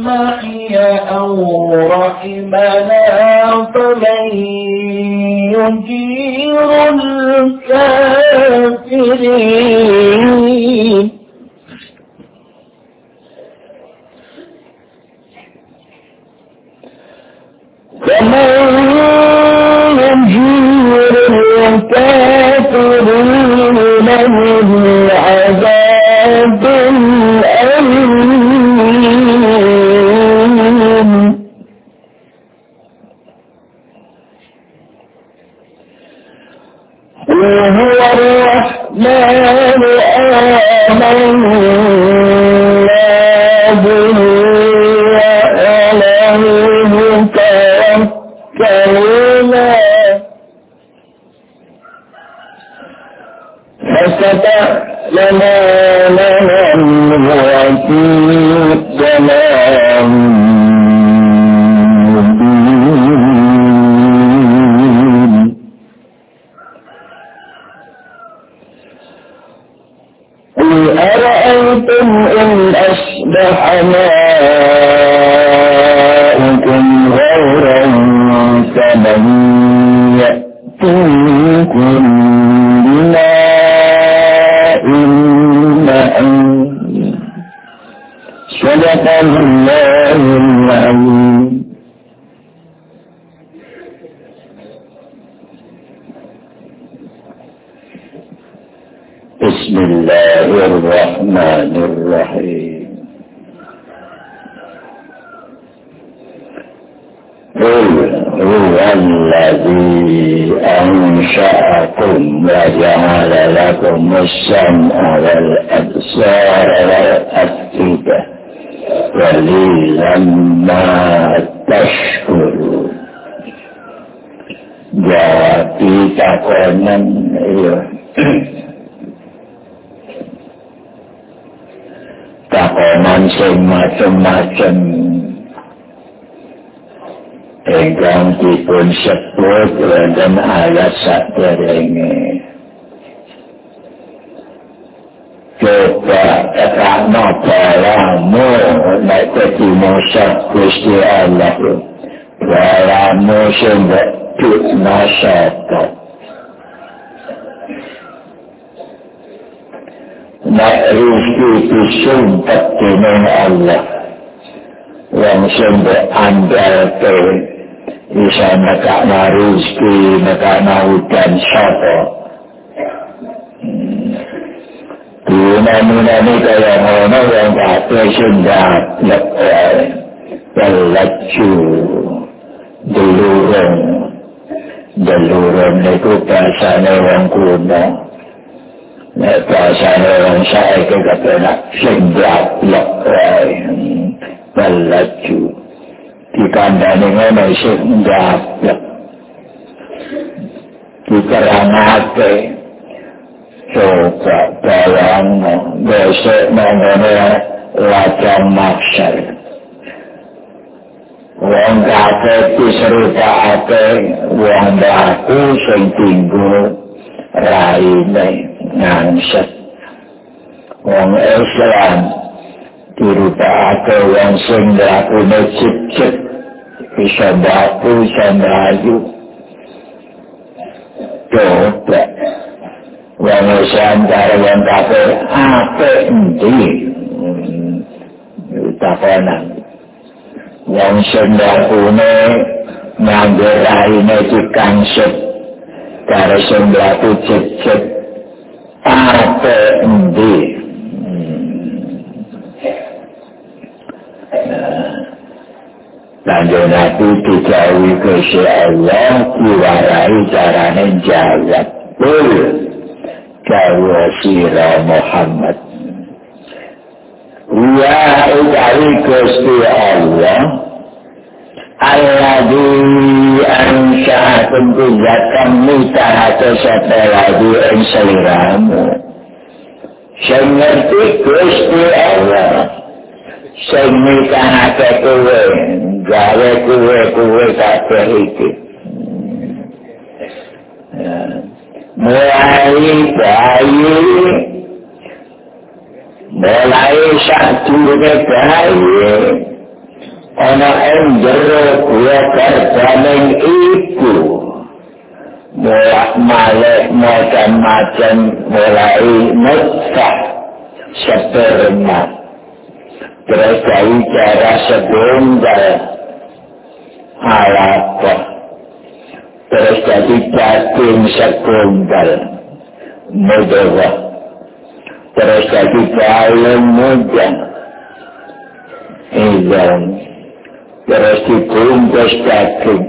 معي أو رحمنا فمن يجير الكافرين فمن يجير الكافرين من عذاب أليم وهو الرحمن آمنا به وعليه توكلنا فستعلمون من هو في ضلال مبين قل أرأيتم إن أصبح ماؤكم غورا فمن يأتيكم بماء معين صدق الله العظيم. بسم الله الرحمن الرحيم. قل هو الذي أنشأكم وجعل لكم السمع والأبصار والأفئدة قليلا ما تشكرون. Jadi takonan takonan sing macam-macam ingkang dipun sebut wonten ayat saderenge. Coba terangno balamu nek dadi musuh Gusti Allah. Balamu sing dikna sapa? Nek rezeki disumpet dening Allah. Wong sing andalke bisa nekakna rezeki, nekakna udan sapa. Dinamina-ni kaya ngono yang kabeh sing daplek wae. Pelaju delurung niku bahasane wong kuno. Nek bahasane wong saiki kepenak sing daplek wae. Pelaju dikandani ngono sing daplek. Diterangake coba bayang besok mengenai lajang maksar wong kabeh diserupake wong mlaku sing tinggu raine ngangset wong Islam dirupake wong sing mlakune cip-cip bisa mlaku bisa mlayu coba wong Islam karo wong kafir apik endi takonan wong sing mlakune nganggo raine dikangset karo sing mlaku cip-cip apik endi lanjut aku dijauhi Gusti Allah diwarai carane jawab Kaya sira Muhammad wa utawi Gusti Allah alladzi ansa'akum bizatam mitahate sapa lagi ing sliramu sing ngerti Gusti Allah sing mitahate kowe gawe kowe kabeh iki mulai bayi mulai sadurunge bayi ana ing jero gua kerjaning iku bolak-balik macam-macam mulai nutfah sperma terus dari cara setunggal halapa terus jadi daging setunggal mudahlah terus jadi daun muda izan terus dibungkus daging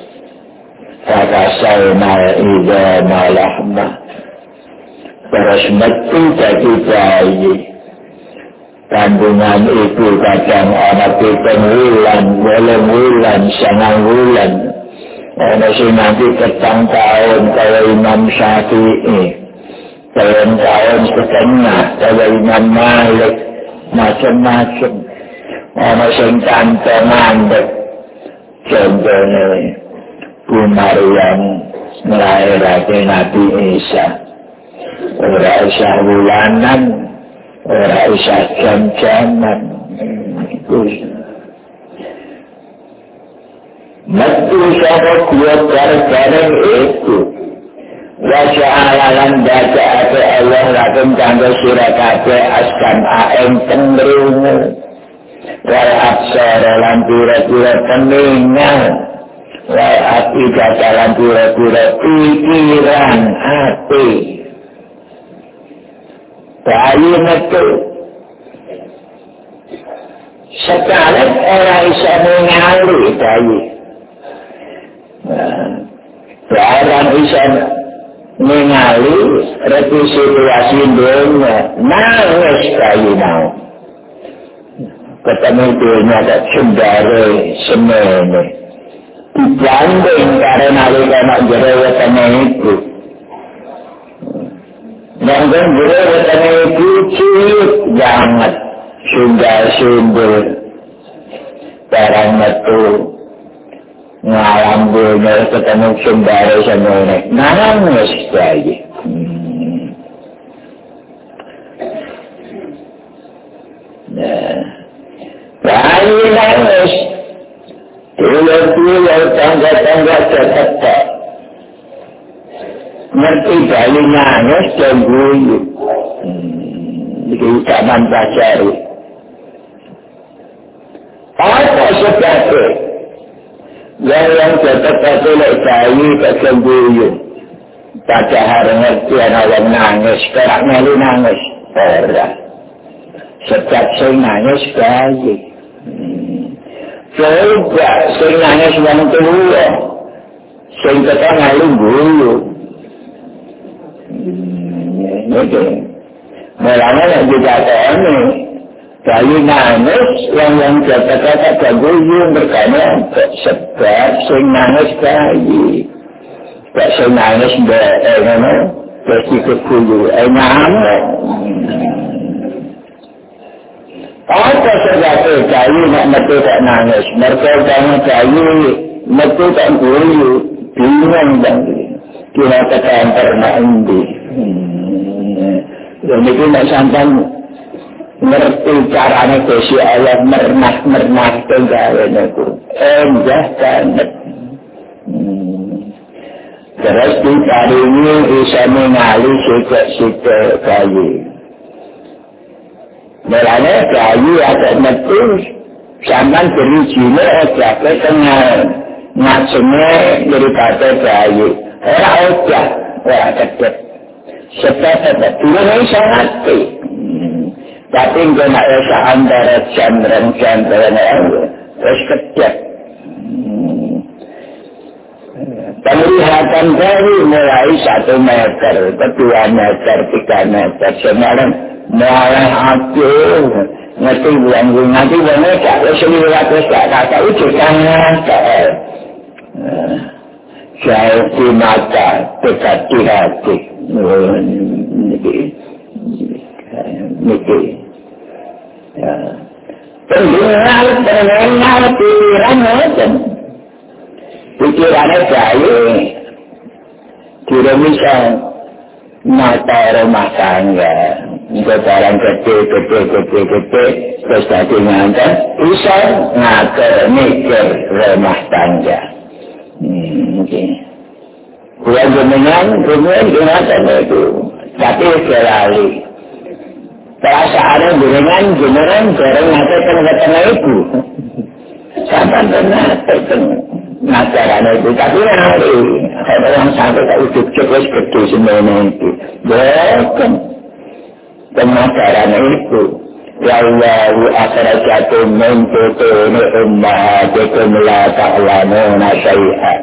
fakasayna izan lahma terus metu jadi bayi kandungan itu kadang anak 7 bulan, 8 bulan, 9 bulan. Ada si nanti petang tahun kalau Imam Syafi'i, tahun setengah kalau Imam Malik, macam-macam. Ada yang tante mandek, contohnya Bu Maryam melahirkan Nabi Isa. Orang Isa bulanan, orang Isa jam-jaman. Metu sama dua bareng itu. Wajah alalan baca apa Allah lakum tangga surah kabeh askan aeng tengrungu. Wal absar lan pira-pira peningal. Wal afidah lan pira-pira pikiran hati. Bayi metu. Sekarang orang bisa mengalih bayi. Orang bisa mengalih situasi dunia. Nangis bayi mau. Ketemu dunia tak sembari semene. Dibanding karena anak jerawatan itu. Mungkin jerawatan itu cilik banget. Sumber barang metu ngalam dunia ketemu sembari semene. Nangis bayi. Bayi nangis. Tular-tular tangga-tangga tertetap. Ngerti bayi nangis dan guyu. Di zaman pacari. Apa sebabnya? Yang tertetap oleh bayi dan guyu. Pada hari ngerti anak nangis. Sekarang melu nangis. Orang. Sebab saya nangis bayi. Coba saya nangis orang tua. Saya kata ngalu guyu. Ini. Mulanya yang dikatakan ini. Bayi nangis yang kata-kata guyu berkata sebab saya nangis bayi. Tak saya nangis bayi. Terus ikut guyu. Ngamuk. Apa sebabnya bayi nak metu tak nangis? Mereka jangan bayi metu tak guyu. Bingung bang. Kira kata pernah ini. Jadi kita sampai ngerti caranya Gusti Allah mernah penggawean itu. Enggak banget. Terus di hari ini bisa mengalih sikap bayi. Mulanya bayi agak metu sampai berijine aja ke tengah macamnya daripada bayi. Orang aja, orang kecil. Sebab dulu ini sangat tapi enggak nak rasa antara jam-jam terus kecil. Penglihatan bayi mulai 1 meter, 2 meter, 3 meter, sekarang mulai akhir, ngerti bulan nanti mereka seliwat kata itu sangat jauh di mata, dekat di hati. Pendengar pikiran macam pikirannya baik tidak bisa mata rumah tangga barang gede, terus tadi ngantar, bisa ngatur mikir rumah tangga. Buat jenengan ingatan itu, tapi selali. Perasaannya jenengan jarang ngatur tengah itu. Sampai ngatur ngajaran itu, tapi nanti orang sampai tak ujuk-ujuk gede semuanya itu. Bukan. Pemasaran itu wallahu akhrajakum min butuni ummahatikum la ta'lamuna syai'an.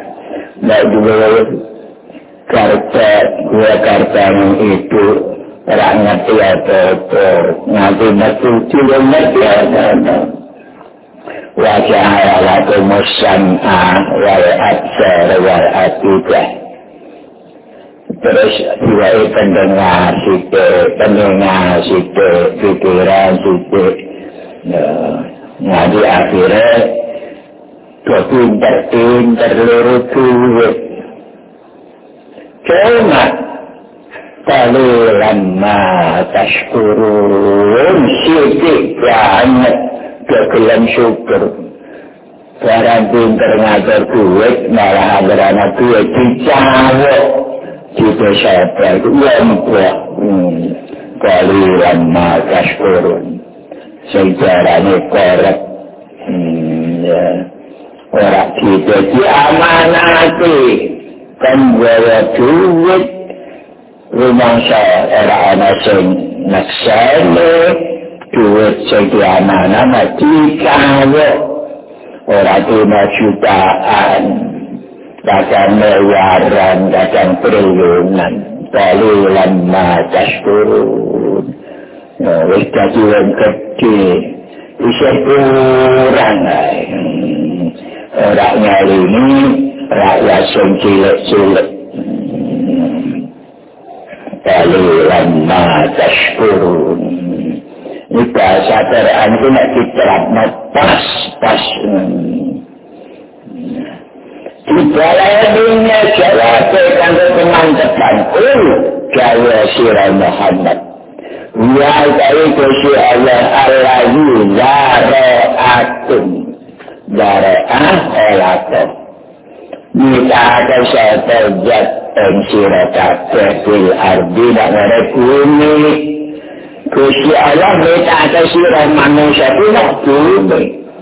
Karta itu orang ngerti apa-apa, ngerti ngerti apa-apa. Wa ja'ala lakum as-sam'a wal absar wal afidah. Terus diwai pendengar situ, pikiran situ. Nah di akhirnya pinter lurut duit. Cuma qalilan ma tashkurun, sidik banget kegelam syukur. Barang pinter ngatur duit, malah anak duit dicawok. Kita sabar itu lembah kalian makas kurun sejarahnya korek orang kita diamanati kan bawa duit rumah saya anak sing naksane duit sing diamanat dikawo orang 5 jutaan kadang miliaran, kadang triliunan, qalilan ma tashkurun. Wis dadi wong gede, bisa kurang ae. Ora ngalini rakyat sing cilik-cilik. Qalilan ma tashkurun. Ini bahasa Quran itu nak diterapkan pas. Di dalamnya jawabkan kemantepan jaya sirah Muhammad ya itu si Allah Allahu dara'ah olakum kita akan seterjat yang sirah kabeh fil ardi dan bumi Gusti Allah kita akan sirah manusia tidak bumi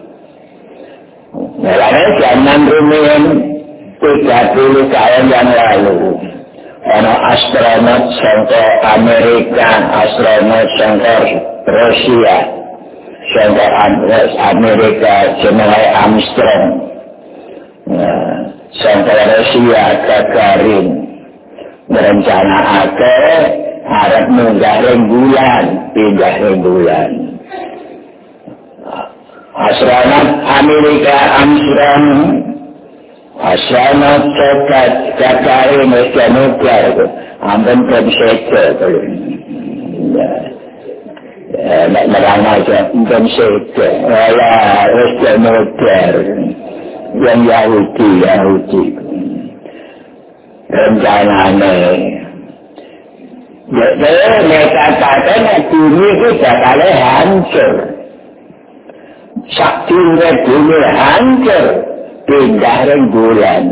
mulanya zaman rumian 30 tahun yang lalu ada astronot sangka Amerika, astronot sangka Rusia, sangka Amerika jenenge Armstrong, sangka Rusia Gagarin berencana harap pindah bulan. Astronot Amerika Armstrong astronot Gagarin mesti nuklir itu hampir konsepnya merang aja konsepnya mesti nuklir yang Yahudi rencananya mereka katakan bumi itu bakalnya hancur saktinya bumi hancur pindah rembulan.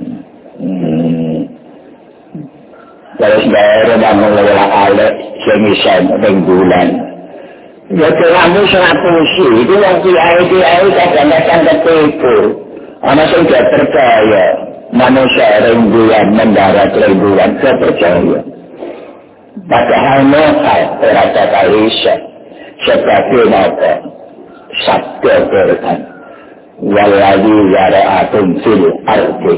Terus daerah dan mengelola alat semisan rembulan. Ya kamu sangat fungsi. Itu yang kiai kadang-kadang ketipu. Anak saya tidak percaya manusia rembulan mendarat rembulan. Saya percaya. Padahal mohal terasa kalisa sebagai apa? Sabda Quran. Walladzi zara'akum fil ardi.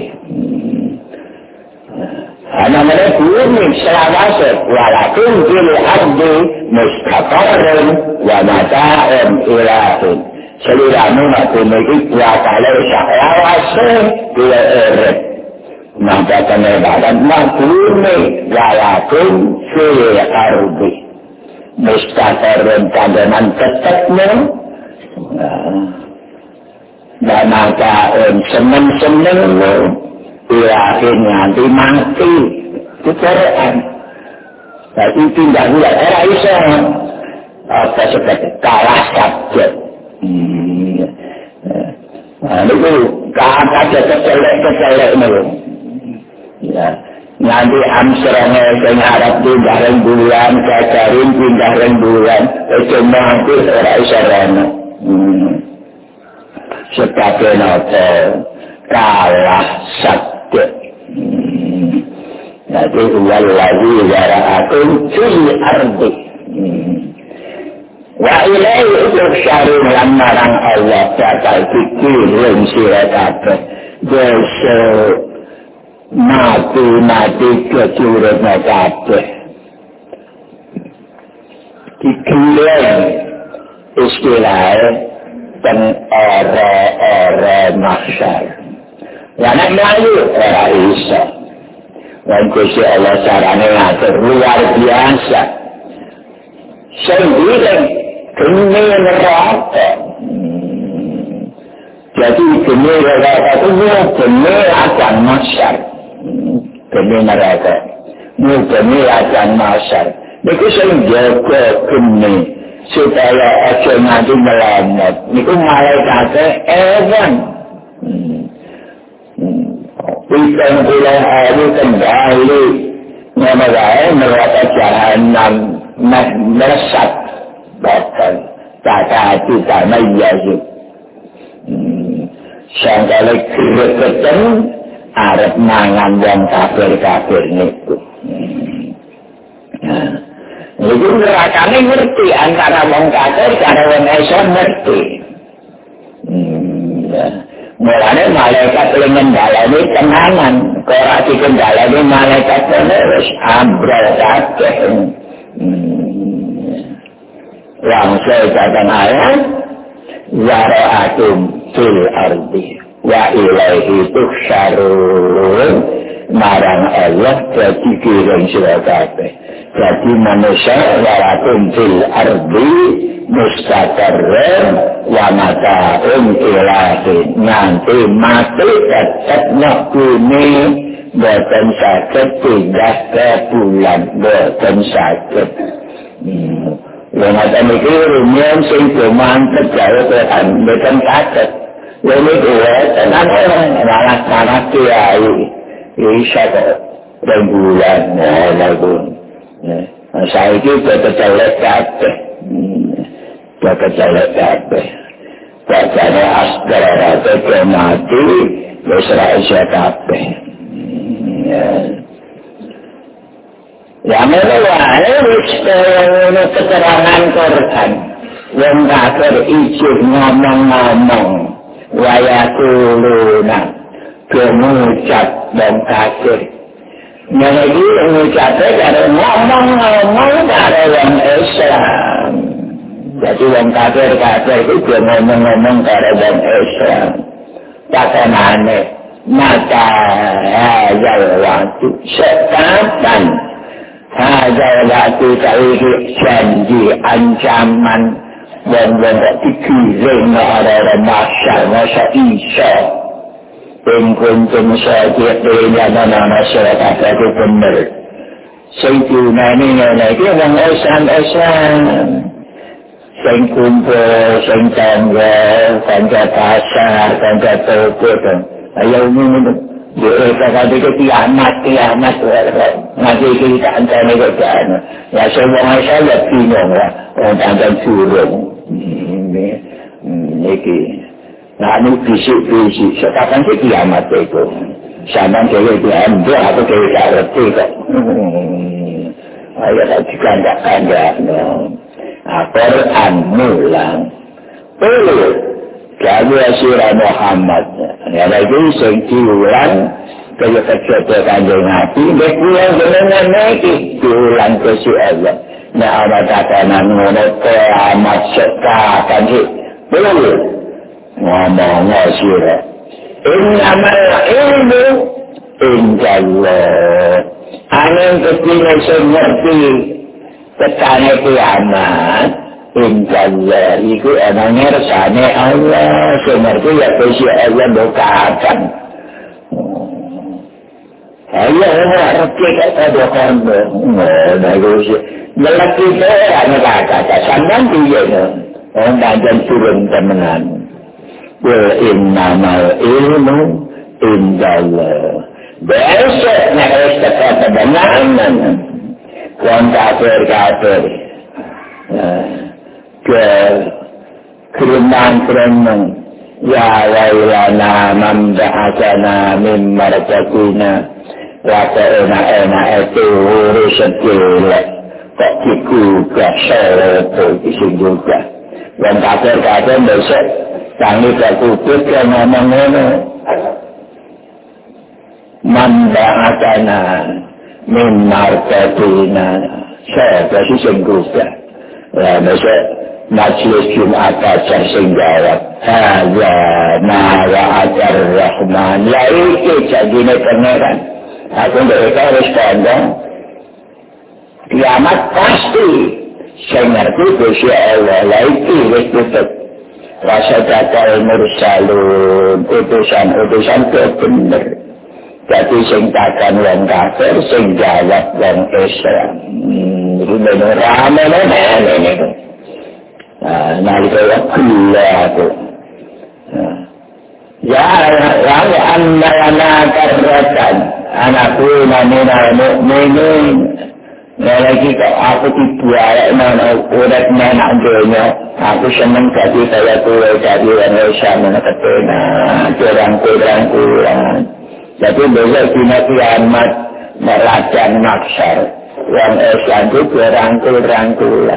Namanya bumi selawase walakin fil ardi mustaqarrun wa mata'un ilahin. Seliramu nak memiliki wakale selawase dia urip. Maka kenebaran bumi walakin fil ardi mustaqarrun pandangan tetapnya. Dan maka seneng-seneng ilahin nanti mati itu Quran Tapi pindah bulan era iso apa seperti kalah subjek. Itu kata kecelek nih. Ya, nanti amserane sing arep pindah bulan, kacarin pindah bulan, cuma aku ora iso rono. Sebagai nopo kalah subjek. Jadi wallahi zara'akum fil ardi wa ilaihi tuhsyarun lan marang Allah bakal dikirim sira kabeh dosa mati kecurut kabeh dikirim istilahnya dan ora mahsyar lan mlayu ora iso. Dan Gusti Allah carane ngatur luar biasa. Sendiri geni neraka. Jadi geni neraka itu geni akan masyar. Geni neraka. Geni akan masyar. Itu sing jaga geni supaya aja nanti melamat. Itu malaikatnya ewan. Bukan pulang hari kembali mengenai neraka jahanam meresap bahkan kata kita mayazuk sangkali kereketan arep mangan yang kafir niku itu nerakane ngerti antara wong kafir karo wong Islam ngerti. Mulanya malaikat yang mendalami tenangan. Kalau dikendalami malaikat terus ambrol kabeh. Langsung katakan ayat zara'atum fil ardi wa ilaihi tuhsyarun marang Allah jadi kirim sira kabeh. Jadi manusia zara'atum fil ardi mustaqarran wa mata'un ilahin nanti mati tetap nak bumi boten sakit pindah ke bulan boten sakit yang ada mikir rumian sing mantep jauh Tuhan boten sakit ini gue tenang malah kiai bisa kok rembulan lagu saya itu betul-betul kabeh kecelek kabeh. Bacane asdara ke mati wis ra iso kabeh. Ya mene wae wis ono keterangan Quran. Wong kafir ijih ngomong-ngomong wayakuluna kemucat wong kafir. Menjadi mengucapkan karo ngomong-ngomong karo wong Islam. Jadi orang kafir itu dia ngomong-ngomong karo wong Islam. Katanane mata hajal waktu sekapan hajal waktu kaihi janji ancaman wong-wong dikirim orang-orang masa isa pengkuntum sahaja nama masyarakat itu benar. Sayyidina ini orang Islam sing kumpul, sing tangga pasar, tangga toko kan. Ayo ini dia kata kiamat, nanti kita antara kerjaan. Ya semua saya bingung lah, orang tangga turun. Ini, nah ini bisik-bisik. Sekarang sih kiamat itu. Sama cewek diambil atau cewek kareti kok. Ayo tak dikanda-kanda. Quran mulang. Kalau surah Muhammad, yang lagi sing diulang kaya kecil kanjeng Nabi, dia pulang dengan lagi diulang ke si Allah. Nah, ada katakan ngono kiamat sekapan sih, boleh ngomong surah. Innamal ilmu indallah. Aneh ketika saya ngerti ketane kiamat. Insyaallah itu emangnya resane Allah sebenarnya ya Gusti Allah bukan Ayo ngerti kata kondo. Bagus. Lelaki itu orang kata sampean piye to? Wong pancen turun temenan. Wa innamal ilmu indallah. Besok nek wis tekan temenan. Wong kafir. Ke keremang ya wailana man ba'athana min marqatina wa ta'ana itu rezeki kok juga sore itu juga yang kafir besok kami terkubur ke ngomong ini man ba'athana min marqatina sore itu juga besok Majlis Jumat Ajar sing jawab hadza ma wa'ada ar-Rahman ya iki janjine pangeran aku mereka respon kiamat pasti sing ngerti Gusti Allah la iki wis tutup rasa dakal mursalun utusan bener jadi sing takkan wong kafir sing jawab wong Islam ini rame ini nalika wakila tu ya anda karatan anakku minal mu'minin lagi aku dibuat urat menak dunia aku senang jadi saya tua jadi Indonesia menekatena kurang jadi besok kena kiamat merajan maksar yang Islam itu kurang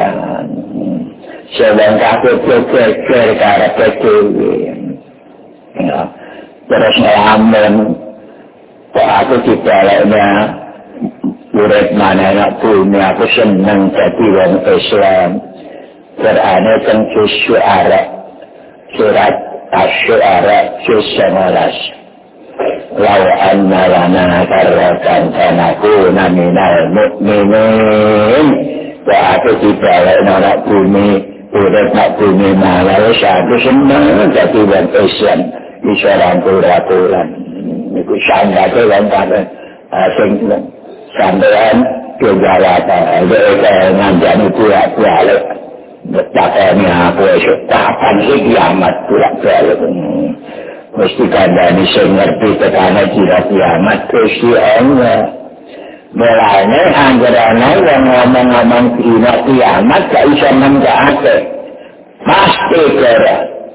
sebab aku berpikir karena kecil terus ngelamun kok aku dibaliknya urip mana nak bumi aku senang jadi orang Islam berani tentang surat Asy-Syu'ara juz 19 law anna lana karratan fanakuna minal mu'minin kok aku dibaliknya nak bumi urip nak bumi malah aku senang jadi orang Islam bisa rangkul-rangkulan itu sanggate wong kafir sampean kejawab ada ngandani balik betapane aku esuk kapan sih kiamat balik mesti kandhani sing ngerti tekane kiamat Gusti Allah mulane anggerane yang ngomong-ngomong dina kiamat gak iso menggake pasti kere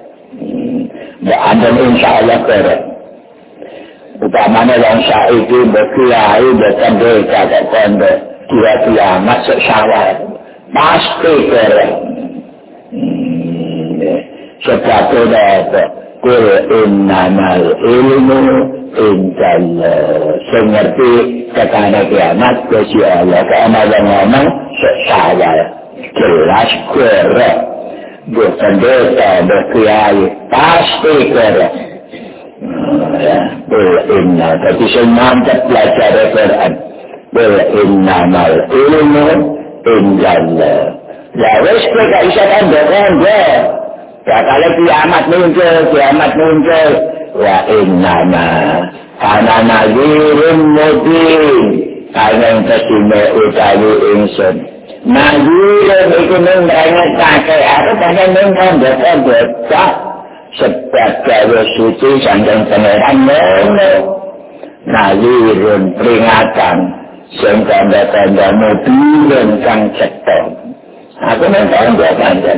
dan insyaallah kere utamanya yang saiki berkiai berkendeka kok kiamat sesawat pasti kere sebab apa kul innamal ilmu indallah sing ngerti tekane kiamat Gusti Allah karena ngomong sesawat jelas kere berkendeka berkiai pasti kere inna tapi semantap belajar Al-Quran innamal ilmu indallah ya wis kowe gak iso kandha-kandha ya kalau kiamat muncul wa innama ana nazirun mubin ana tesime utawi ingsun nazirun iku nang kakek aku pengen nang kandha-kandha sebagai suci sandang pangeran nazirun peringatan sing tanda-tanda mobilen kang cetha aku nang kandha-kandha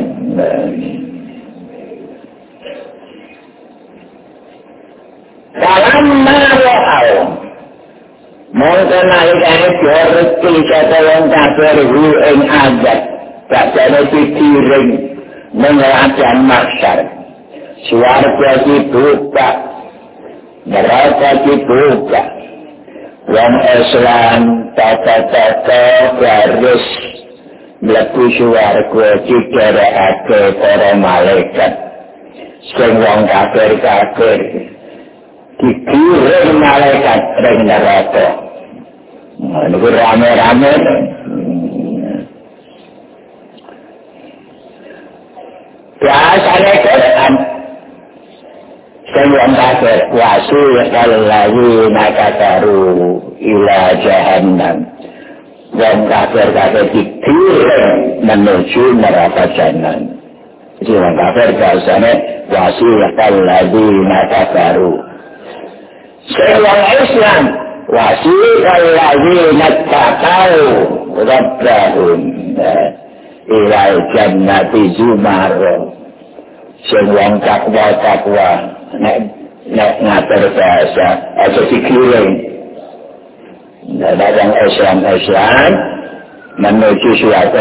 dalam marahal mongko nalikane dioreti saka wong kafir ing adat bakane dikiring mengelakkan maksar suarga dibuka neraka dibuka wong Islam tata-tata garis mlebu suarga dikerekake para malaikat sing wong kafir dikirim malaikat ring neraka niku rame-rame biasanya Quran Wong kafir wasiqal ladzina kafaru ila jahannam. Wong kafir digiring menuju neraka jahanam. Jadi wong kafir bahasane wasiqal ladzina kafaru. Wong Islam wasiqal ladzina taqau rabbahum ila jannati zumara. Wong takwa nek ngatur bahasa aja dikiring. Dari Islam menuju suatu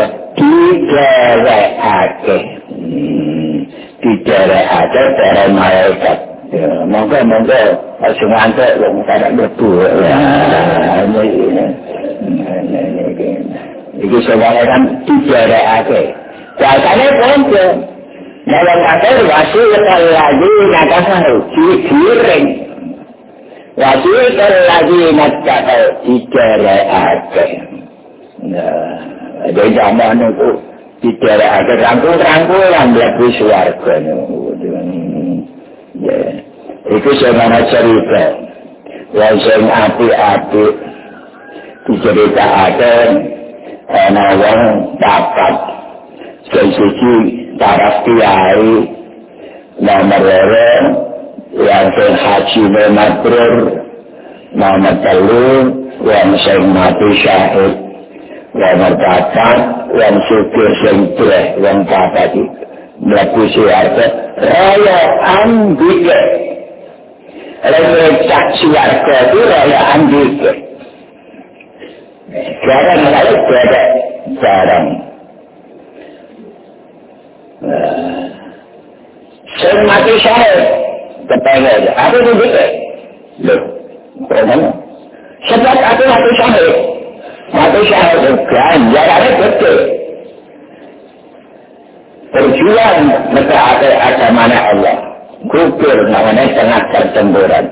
diderek dari malaikat. Monggo harus ngantuk wong kada mlebu. Iki sebenarnya kan diderek. Rasane ponco. Dalam kafir wasiqal ladzina kafaru digiring. Wasiqal ladzina kafaru diderek. Nah, ada zaman itu diderek rangkul-rangkulan mlebu swarga niku. Ya. Iku semana cerita. Wong sing apik-apik diceritakan ana wong papat sing siji taraf kiai nomor loro yang sing haji mabrur nomor telu yang sing mati syahid nomor papat yang syukur sing dreh yang papat mlebu swarga raya ambike lecak swarga itu raya ambike jarang sing mati syahid kepengen apa itu gitu loh sebab aku mati syahid ganjarannya gede berjuang mentaati agama Allah gugur namanya tengah pertempuran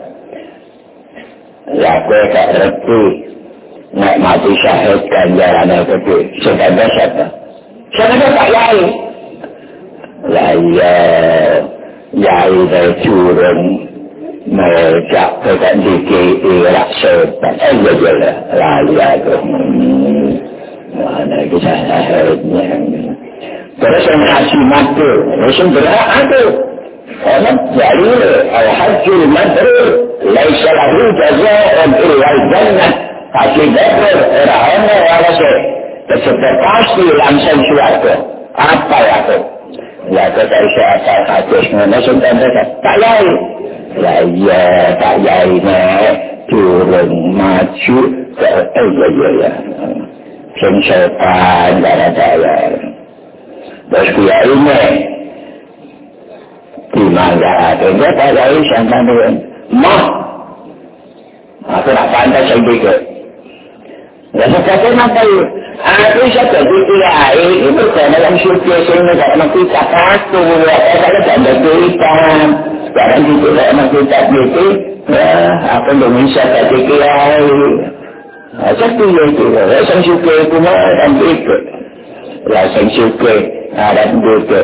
ya gue gak ngerti nek mati syahid ganjarannya gede sebenarnya siapa Pak Yai lah iya Yai dari curang mejak pekan dikit irak sepan iya lah iya mana kisah syahidnya terus yang haji mabrur terus yang berat aku orang jadi al-hajjul mabrur laisa lahu jazaa'un illa al-jannah haji mabrur rahana walase tersebut pasti langsung suarga apa ya aku ya kita isi asal hadis langsung tanda tak Yai lah iya tak Yai turun maju ke iya sing sepan gara-gara terus dia ini dimana dia tak Yai sampai dengan aku nak pantas sedikit ya seperti apa itu aku bisa jadi kiai itu karena yang syukur sehingga karena kita satu saya tidak berikan sekarang itu karena kita gitu aku belum bisa jadi kiai satu itu yang syukur itu dan itu yang syukur dan itu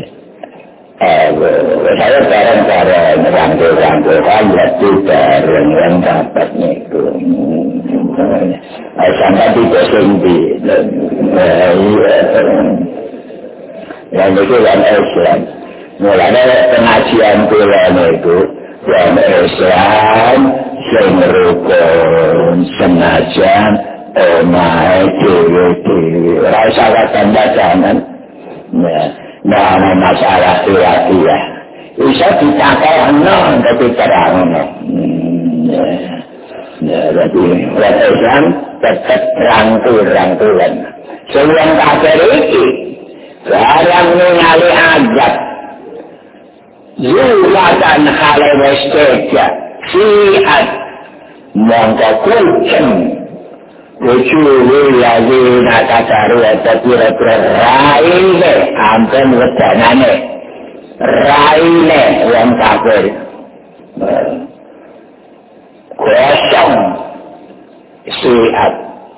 saya bareng-bareng rangkul-rangkulan lebih bareng yang dapatnya itu sampai tidak sendiri yang itu yang Islam mulanya pengajian bulan itu yang Islam yang rukun senajan omai dewi rasa tanda jangan nah masalah kira-kira bisa ditakar tapi terang jadi orang Islam tetap rangkul-rangkulan sebelum kafir itu barang ningali azab zulatan halai wastega sihat mongko kucing Wujudul lazina kafaru atau kira-kira raine ampun wedanane raine yang kafir kosong sihat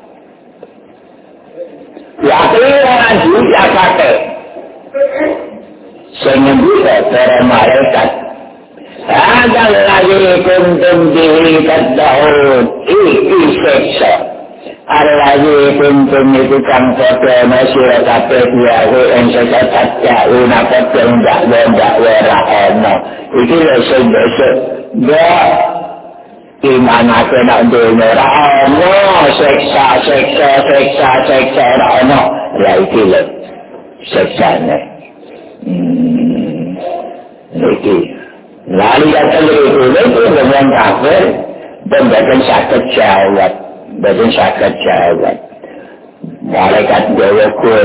yakinan juga pakai sehingga para malaikat Hadal lagi kuntum bihi tad'un iki seksa. Al-lagi kuntum itu kang foto masyarakat kabeh diawe ing sekat jauh napa ndak ora ana. Iki lho sing besok iman aku nak dunia ora ana seksa ora ana. Lah iki lho seksane. Iki lali kata itu dengan kafir dan badan sakit jawab. Malaikat gawe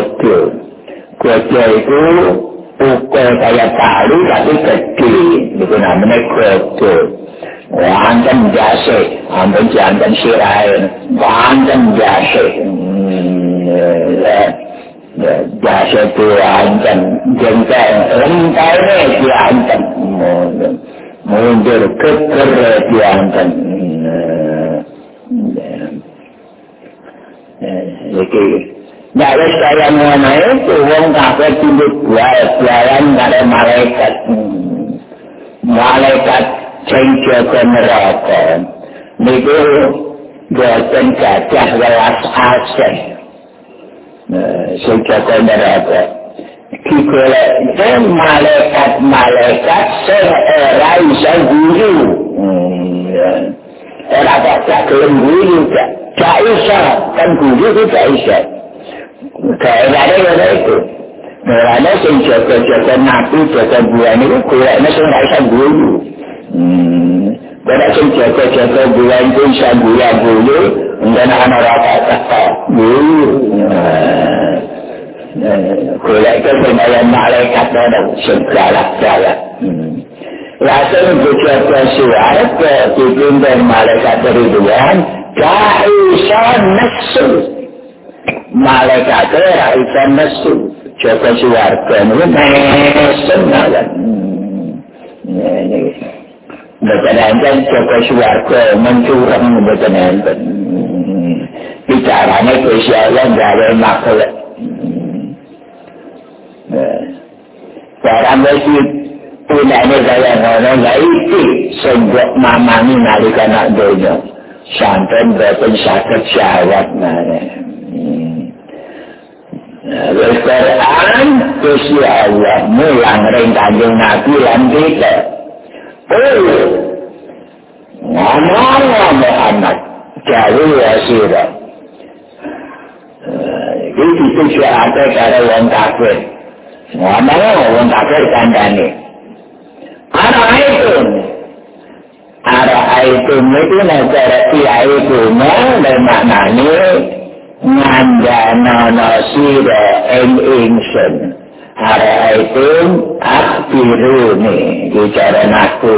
kuda itu pukul kayak palu tapi gede, itu namanya kuda. Wanten jase, ampun jantan sirain, wanten jase. Jase itu wanten, jengkang, rentainya itu wanten. Mundur keker itu wanten. Jadi, dari saya mengenai itu, orang kafir tunduk buayan dari malaikat. Malaikat cenjaga neraka. Itu buatan gajah welas asih. Cenjaga neraka. Kikulah itu malaikat seera isa guru. Orang tak kelem guru tak. Tak isya, kan guru itu tak isya. Kayak itu. Mereka yang jaga-jaga nabi, jaga bulan itu, kurangnya yang isya guru. Mereka yang jaga-jaga bulan itu, isya bulan dulu, dan anak rata-rata guru. Kurangnya yang malaikat itu, segala-galak. Langsung berjaga suarga, dipimpin malaikat Ridwan, Raisan Nasu malaikat Raisan Nasu jaga suarga ini mesem banget bukan enten jaga suarga mencurang bukan enten bicaranya Gusti Allah gak ada makhluk barang wisi punanya kaya ngono gak iki senggok mamani nalika nak donya sampai betul sakit syahwat mana. Al-Quran Gusti Allah mulang ring Kanjeng Nabi lan kita. Ngomong Muhammad jauh wasira. Ini ditujuake karo wong kafir. Ngomong wong kafir kandhane. Ara'aitum itu negara itu dan maknanya ngandana nasira ingsun. Ara'aitum akhbiruni bicara aku.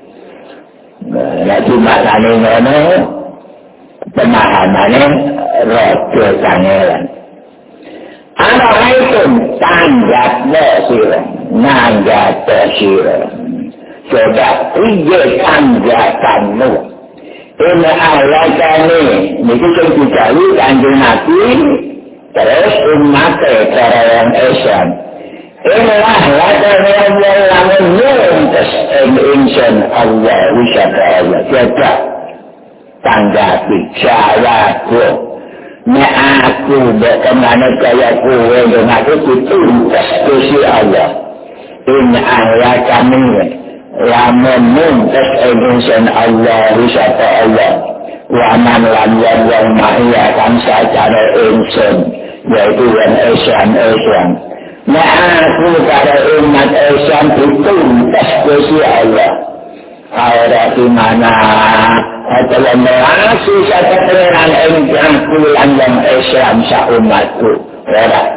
Lagi maknanya ngono pemahamannya rodo kangelan. Ara'aitum tanggap nasira, nanggap nasira. Coba iya tanggapanmu. Ini alatane, ini yang dicari Kanjeng Nabi, terus umatnya para orang Islam. Inilah alatane yang lamun nyuntas insan Allah, wisata Allah. Coba tanggapi, jawabku. Nek aku berkemana kaya kuwe, dan aku dituntas Gusti Allah. Ini alatane. Lamun muntas insan Allah wisata Allah waman lan yang mahiyakan secara insan yaitu yang Islam nah aku pada umat Islam dituntas Gusti Allah ada di mana atau melasi satu peran engkang kulan yang Islam sa umatku ora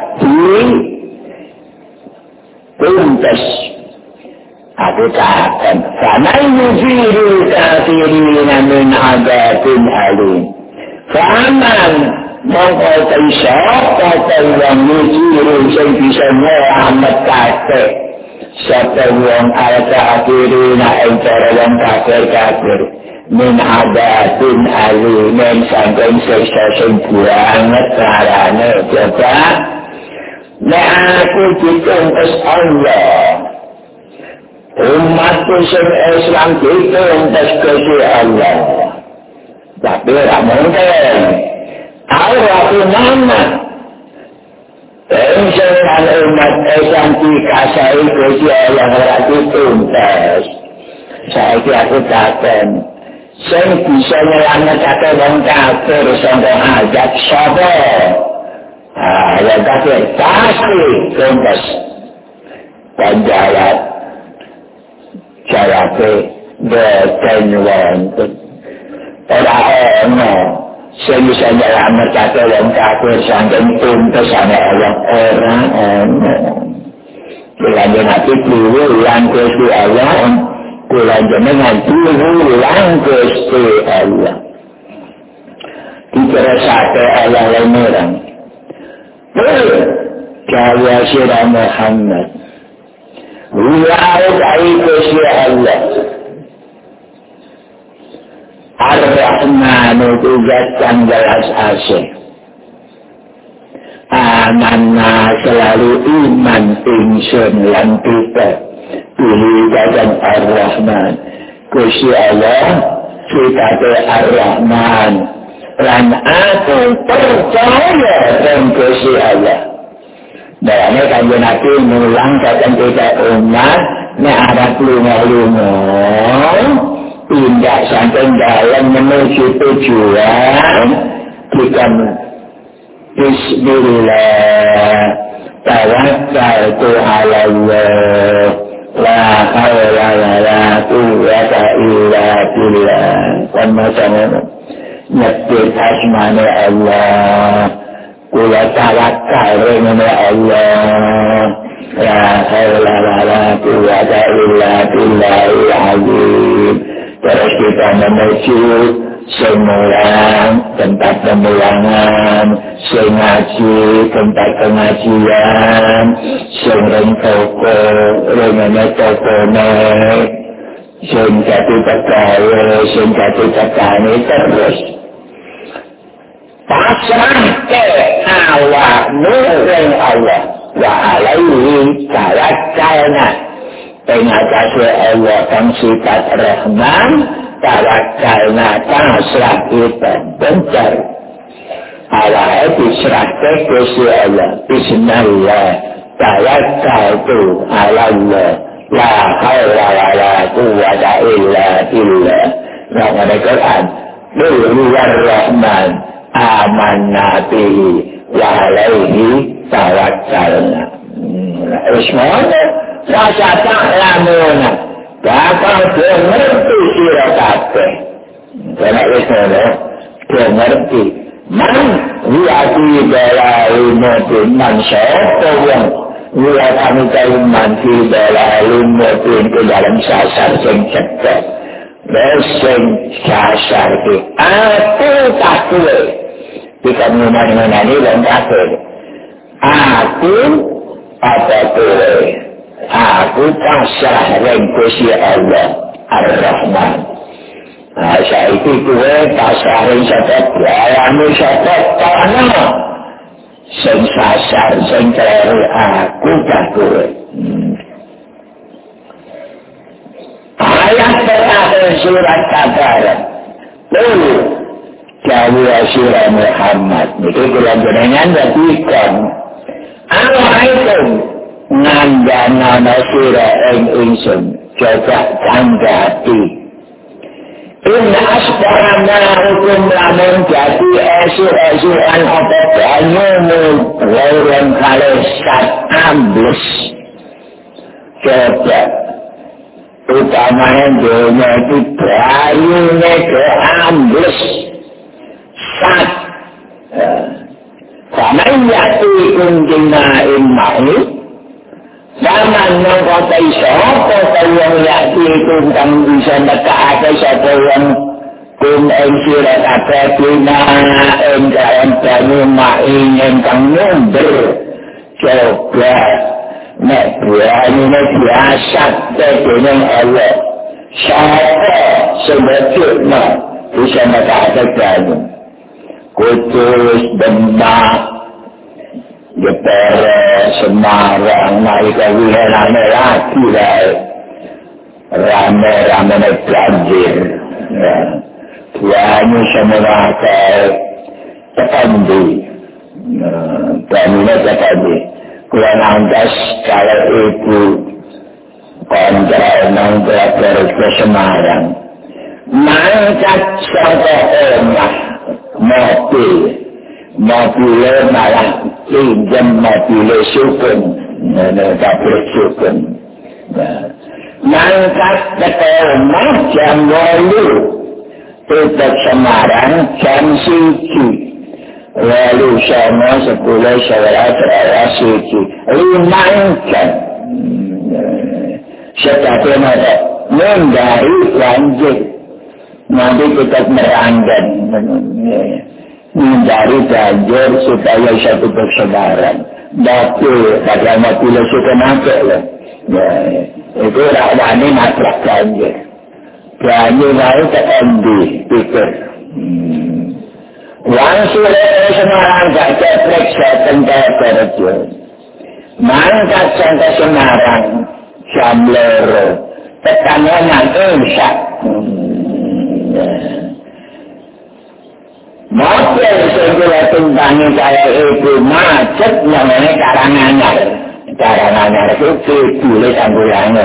dituntas aku katakan فَمَنْ يُجِيرُ الْكَافِرِينَ مِنْ عَذَابٍ أَلِيمٍ فَأَمَنْ mengkotai siapa yang yujiru yang bisa Muhammad kata siapa yang al-kafirina antara yang kafir min adabin alimin sampai sesasing banget caranya coba nah aku dituntas Allah Umat Islam itu untuk Gusti Allah. Tapi tidak mungkin. Allah nama. Dengan umat Islam dikasih Gusti Allah berarti tuntas. Saya aku katakan, saya bisa menyelamatkan orang kafir sampai ajak sabar. Yang kafir pasti tuntas. Dan jawabnya boten wonten. Orang saya bisa menyelamatkan orang kafir sampai tuntas sama orang. Bulan nanti pulang Gusti Allah, bulan jenengan pulang Gusti Allah. Dikira Allah lain orang. Kaya sirah Muhammad. Wilayah dari Gusti Allah. Ar-Rahman itu zat yang jelas asih. Amanah selalu iman ingsun lan kita. Pilih dan Ar-Rahman. Gusti Allah kita Ar-Rahman. Dan aku percaya dengan Gusti Allah. Dan ini kan Nabi mulang kata kita umat ini ada lunga-lunga tidak sampai dalam menuju tujuan kita Bismillah tawakkaltu ala Allah la hawla wala quwwata illa billah sama-sama nyebut asmane Allah kula tawakkal dengan Allah la haula wala quwwata illa billahil azim. Terus kita menuju semulang tempat pemulangan, sing ngaji tempat pengajian, sing ring toko rene tokone, sing jatuh pegawai, sing jatuh tekane terus. Pasrah ke awakmu ring Allah wa alaihi tawakkalna. Pengatasi Allah dan sifat Rahman tawakkalna pasrah kita bentar. Allah itu serah ke Gusti Allah. Bismillah tawakkaltu ala Allah la haula wala quwwata illa billah. Nama Al-Quran Luar Rahman amanna bihi wa alaihi tawakkalna. Isma'ala rasa tak lamuna bakal dia ngerti sirah kabeh. Karena Isma'ala dia ngerti man liati bala'i mubin man syaitu yang liatami kaiman di bala'i mubin ke dalam sasar yang cepat sing sasar di aku takut jika mengenai dan takut aku apa boleh aku pasrah dengan Gusti Allah Ar-Rahman. Saya itu gue pasrah dengan syabat alamu syabat tanah sing sasar sing keliru aku tak gue. Ayat terakhir surat Tabarak lalu jauh surah Muhammad itu bulan-bulannya berdikan Assalamualaikum ngandana surah ingsun coba tanggapi inna asbarana hukum lamun jadi esu-esuan apa banyumu warung kalesat ambles coba utamanya dunia itu bayunya ke ambles sat sama yati kunjina immahi sama nongkota isopo kayang yati kundang bisa neka'ake sopo yang kun engsirat abadina engkang banyu ma'i engkang number coba nek buahnya biasa dengan Allah siapa sebetulnya bisa neka'ake banyu Kudus, Demak, Jepara, Semarang, naik ke wilayah lagi lah. rame-rame banjir. Ya. Banyu semua ke Tekandi. Banyu Tekandi. Kurang lantas kalau ibu kontrol nongkrong ke Semarang. Mangkat sampai omah mobilnya malah pinjam mobilnya sukun. Mobil sukun. Mangkat ke omah jam 8. Tutup Semarang jam 1. Lalu sama 10, 11, 5 jam. Setelah itu menghindari banjir. Nanti kita meranggan. Menghindari banjir supaya bisa tutup Semarang. Tapi pada mobil suka nakal loh. Itu rakyatnya nabrak banjir. Banjir lalu Tekandi, pikir. Langsung dari Semarang gak ceplek setentak kerja. Mangkat sampai Semarang jam 2. Tekanannya insyak. Mobil segera tumpangi saya itu macet namanya Karanganyar. Karanganyar itu ditulis Anggulangan.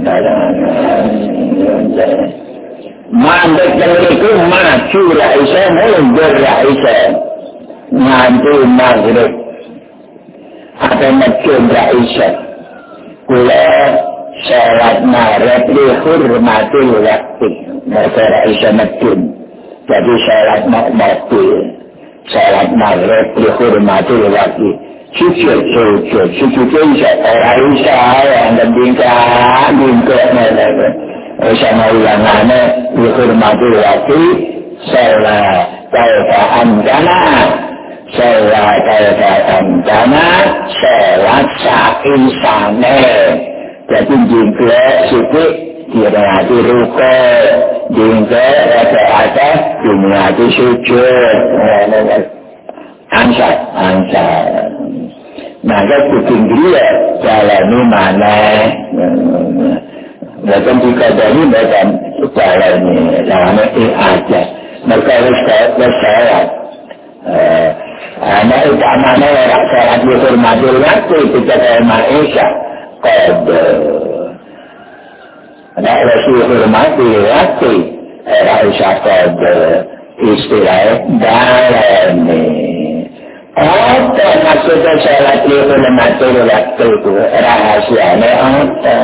Mandek itu maju Raisa, mundur Raisa. Ngantu maghrib. Apa macam Raisa. Kula salat maghrib dihormatil waktu. Mereka Raisa macam. Jadi salat mati. Salat maghrib dihormatil waktu. Sujud Raisa. Raisa yang bingkai. Sama ulangannya dihormati waktu salat kaitan salat sa'insane. Jadi jingkle sikit dirahati ruko, jingkle rata-rata dirahati sujud. Ansar. Maka kucing dia jalani mana. Mereka dikadani mereka jalani. Namanya aja. Mereka harus salat. Anak utamanya orang salat dihormati waktu kita terima Isya. Kode. Anak Rasul hormati waktu Isya kode. Istilahnya dalami. Apa maksudnya salat dihormati waktu itu? Rahasianya apa?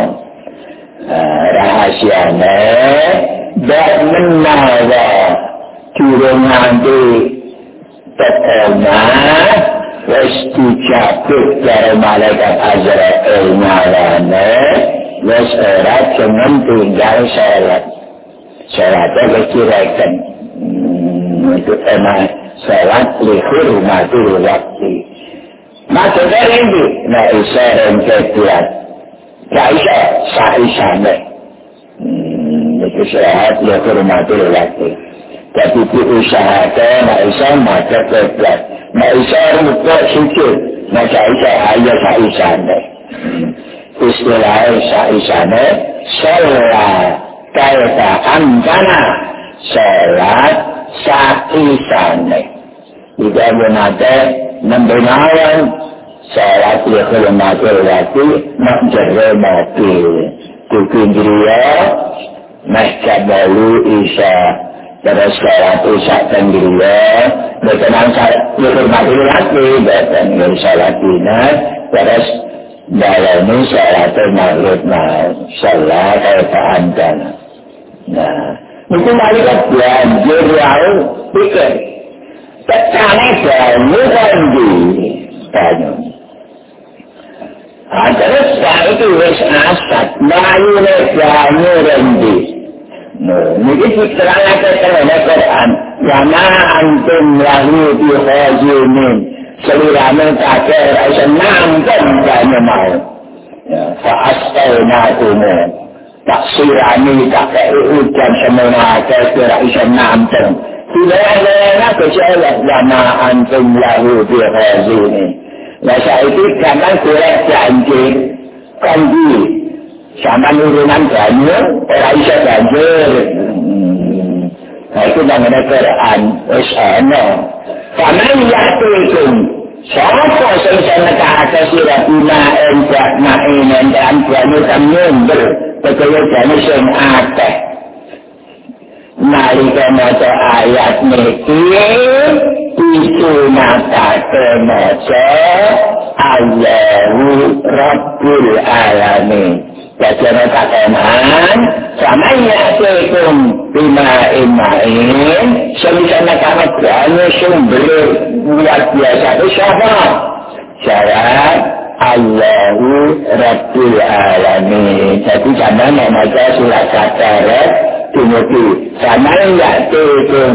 Rahasianya dan menawa durung nanti pokoknya wis dijabut dari malaikat Azrail ngalane wis ora jeneng tinggal salatnya wis direken itu emang salat dihormati waktu maksudnya ini nah isa yang kedua Raisa, Saisane. Itu salat dihormati waktu. Tapi diusahakan Raisa maka keblat. Raisa rukuk sujud. Raisa ayah Saisane. Istilah Saisane. Salat kaita amkana. Salat Saisane. Tidak menada membenawan. Salat dihormati waktu nak jere mobil. Kucing dia nak balu Isya. Terus salat Isya tenggeria. Berkenaan salat dihormati waktu. Berkenaan salat dina. Terus dalam salat maghrib. Salat kaitan kana. Nah, itu malaikat banjir lalu pikir. Tekannya banyu banjir. Banyu. Terus itu wis asat, mayune banyu rendi. Niki diterangake teng Quran, "Wama antum lahu bi khazinin." Selirane kakek ora iso nampung banyu mau. Ya, fa astaunakum. Tak sirani kakek udan semena kakek ora iso nampung. Tidak kecuali wama antum lahu bi khazinin. Nah saya itu kadang kurang janji sama nurunan banyu ora iso banjir. Itu namanya Quran wis ana. Paman yaikum sapa sing senekake sira bina endak mainen dan banyu nyumber kaya jane sing akeh. Nalika maca ayat niki disunatake maca Allahu Rabbul Alamin. Bacaan kataman sama yaikum bima imain semisal kamu banyak sumber luar biasa itu siapa? Syarat Allahu Rabbul Alamin. Jadi sama membaca surat Al-Baqarah dimulai sama yaikum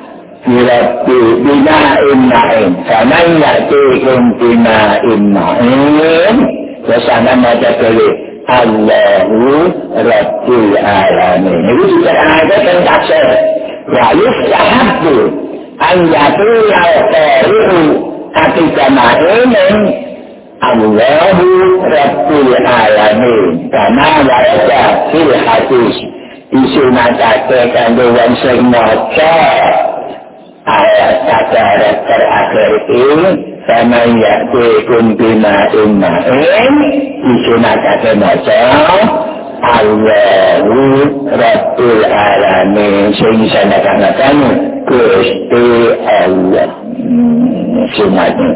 bima imain sama yaikum bima imain bersama membaca dulu Allahu Rabbul Alamin. Itu juga ada yang tafsir. Wa yustahabbu an yaqula al-qari'u ketika ma'inin Allahu Rabbul Alamin. Karena warga fil hadis disunatake kanggo wong sing maca ayat kata terakhir ini sama yaikum bima imain disunatake maca Allahu Rabbul Alamin sing sanadane Gusti Allah sunatnya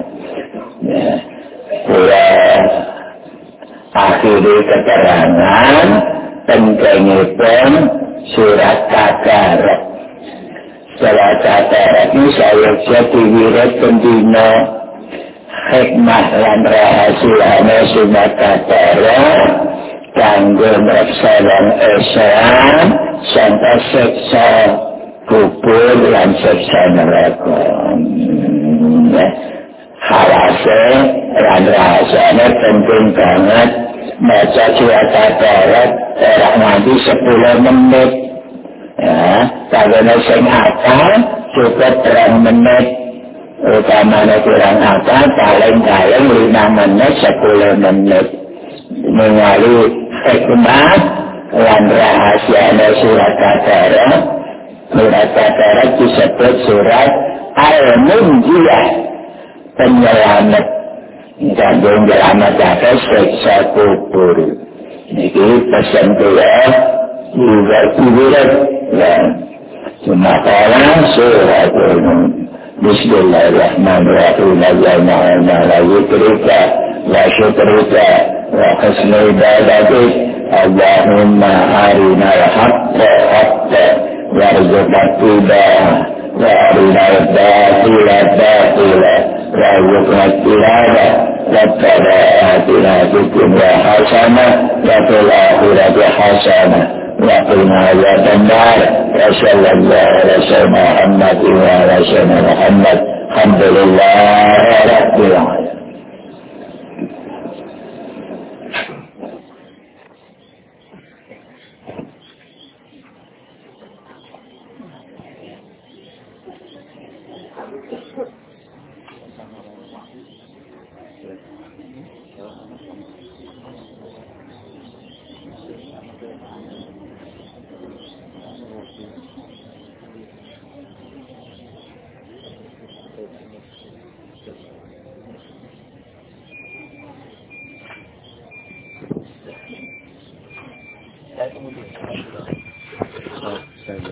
akhiri keterangan tentangipun surat Al-Baqarah. Setelah Al-Baqarah ini saya jadi wirid pendina hikmah dan rahasianya surat Al-Baqarah kanggo mreksalan Islam sampai siksa kubur dan siksa neraka. Halasnya dan rahasianya penting banget baca surat Al-Baqarah orang nanti 10 menit. Ya, kalau sing apa cukup 3 menit. Utamanya kurang apa paling-paling 5 menit 10 menit. Mengalami hikmah dan rahasia surat Al-Baqarah. Surat Al-Baqarah disebut surat Al-Munjiah, penyelamat. Kandung selamat atas siksa kubur. Ini pesan kula juga kuburan. Ya, cuma orang surat Bismillahirrahmanirrahim. Allahumma la yukrika wa syukrika wa husna ibadatik. Allahumma arina al-haqqa haqqa warzuqna ittiba'ah wa arina al-batila batila warzuqna ijtinabah. ربنا آتنا في الدنيا حسنة وفي الآخرة حسنة وقنا عذاب النار وصلى الله على سيدنا محمد وعلى سيدنا محمد الحمد لله رب العالمين. Saya kemudian